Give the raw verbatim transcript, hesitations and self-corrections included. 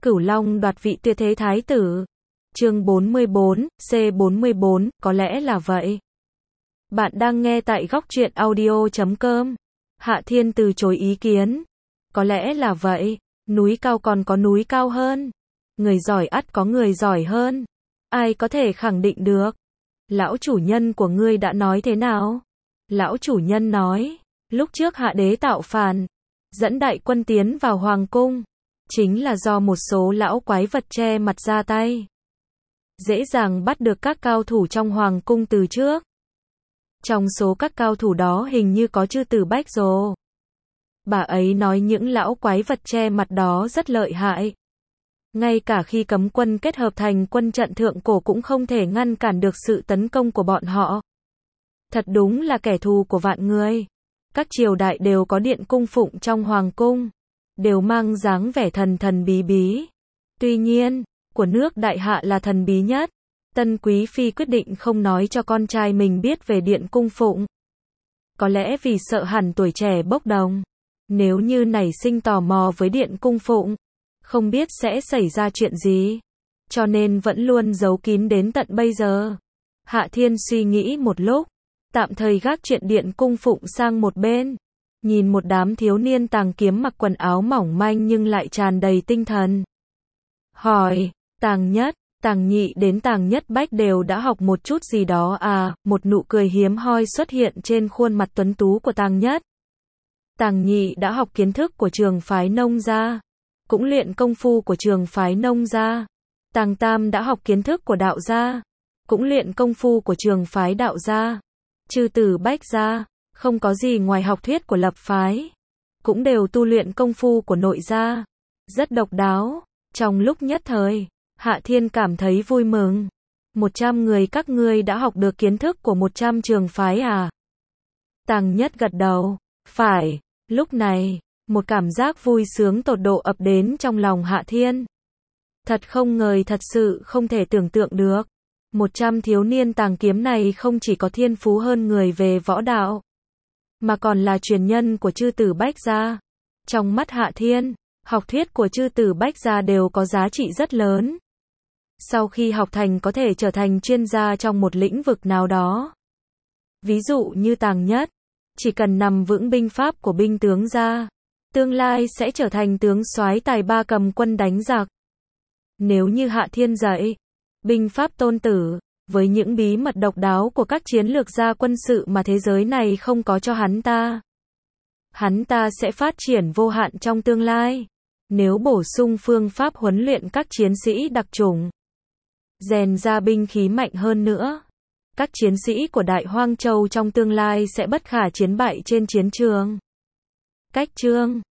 Cửu Long đoạt vị tuyệt thế thái tử. Chương bốn mươi bốn, C bốn mươi bốn, có lẽ là vậy. Bạn đang nghe tại góc truyện audio chấm com. Hạ Thiên từ chối ý kiến. Có lẽ là vậy, núi cao còn có núi cao hơn. Người giỏi ắt có người giỏi hơn. Ai có thể khẳng định được? Lão chủ nhân của ngươi đã nói thế nào? Lão chủ nhân nói, lúc trước hạ đế tạo phản, dẫn đại quân tiến vào hoàng cung, chính là do một số lão quái vật che mặt ra tay. Dễ dàng bắt được các cao thủ trong hoàng cung từ trước. Trong số các cao thủ đó hình như có chư tử Bách Dồ. Bà ấy nói những lão quái vật che mặt đó rất lợi hại. Ngay cả khi cấm quân kết hợp thành quân trận thượng cổ cũng không thể ngăn cản được sự tấn công của bọn họ. Thật đúng là kẻ thù của vạn người. Các triều đại đều có điện cung phụng trong hoàng cung, đều mang dáng vẻ thần thần bí bí. Tuy nhiên, của nước đại hạ là thần bí nhất. Tân quý phi quyết định không nói cho con trai mình biết về điện cung phụng. Có lẽ vì sợ hẳn tuổi trẻ bốc đồng. Nếu như nảy sinh tò mò với điện cung phụng, không biết sẽ xảy ra chuyện gì. Cho nên vẫn luôn giấu kín đến tận bây giờ. Hạ Thiên suy nghĩ một lúc, tạm thời gác chuyện điện cung phụng sang một bên. Nhìn một đám thiếu niên tàng kiếm mặc quần áo mỏng manh nhưng lại tràn đầy tinh thần. Hỏi, Tàng Nhất, Tàng Nhị đến Tàng Nhất Bách đều đã học một chút gì đó à? Một nụ cười hiếm hoi xuất hiện trên khuôn mặt tuấn tú của Tàng Nhất. Tàng Nhị đã học kiến thức của trường phái Nông gia, cũng luyện công phu của trường phái Nông gia. Tàng Tam đã học kiến thức của đạo gia, cũng luyện công phu của trường phái đạo gia. Chư tử Bách gia, không có gì ngoài học thuyết của lập phái, cũng đều tu luyện công phu của nội gia. Rất độc đáo. Trong lúc nhất thời, Hạ Thiên cảm thấy vui mừng. Một trăm người các ngươi đã học được kiến thức của một trăm trường phái à? Tàng Nhất gật đầu. Phải. Lúc này, một cảm giác vui sướng tột độ ập đến trong lòng Hạ Thiên. Thật không ngờ, thật sự không thể tưởng tượng được. Một trăm thiếu niên tàng kiếm này không chỉ có thiên phú hơn người về võ đạo, mà còn là truyền nhân của chư tử Bách gia. Trong mắt Hạ Thiên, học thuyết của chư tử Bách gia đều có giá trị rất lớn. Sau khi học thành có thể trở thành chuyên gia trong một lĩnh vực nào đó. Ví dụ như Tàng Nhất, chỉ cần nằm vững binh pháp của binh tướng gia, tương lai sẽ trở thành tướng soái tài ba cầm quân đánh giặc. Nếu như Hạ Thiên dạy binh pháp Tôn Tử, với những bí mật độc đáo của các chiến lược gia quân sự mà thế giới này không có cho hắn ta, hắn ta sẽ phát triển vô hạn trong tương lai. Nếu bổ sung phương pháp huấn luyện các chiến sĩ đặc chủng, rèn ra binh khí mạnh hơn nữa, các chiến sĩ của Đại Hoang Châu trong tương lai sẽ bất khả chiến bại trên chiến trường. Cách chương